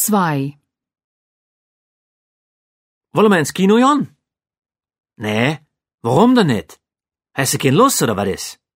2. Wollen wir ins Kino, Jan? Nee, warum denn nicht? Hast du keine Lust oder was ist?